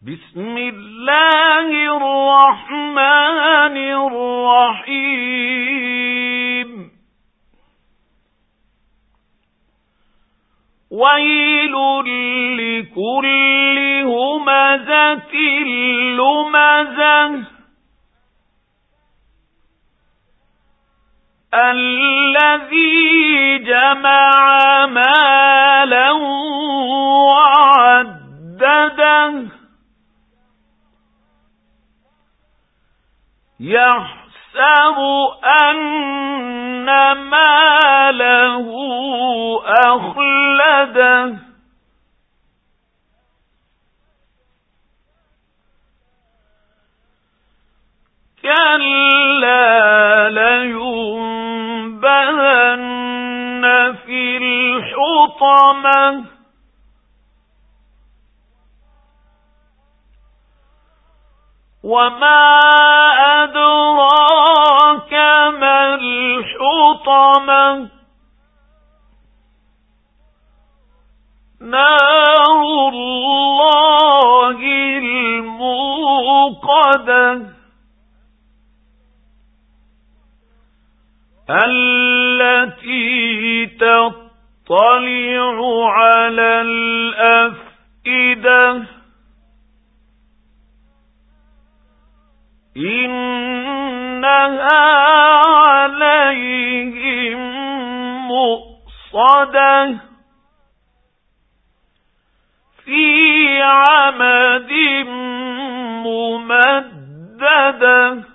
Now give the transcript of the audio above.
بسم الله الرحمن الرحيم ويل لكل همزة لمزة الذي جمع مالا وعدده يحسب أن ماله أخلده كلا لينبذن في الحطمة وما أدراك ما الحطمة نار الله الموقدة التي تطلع على الأفئدة إنها عليهم مؤصدة في عمد ممددة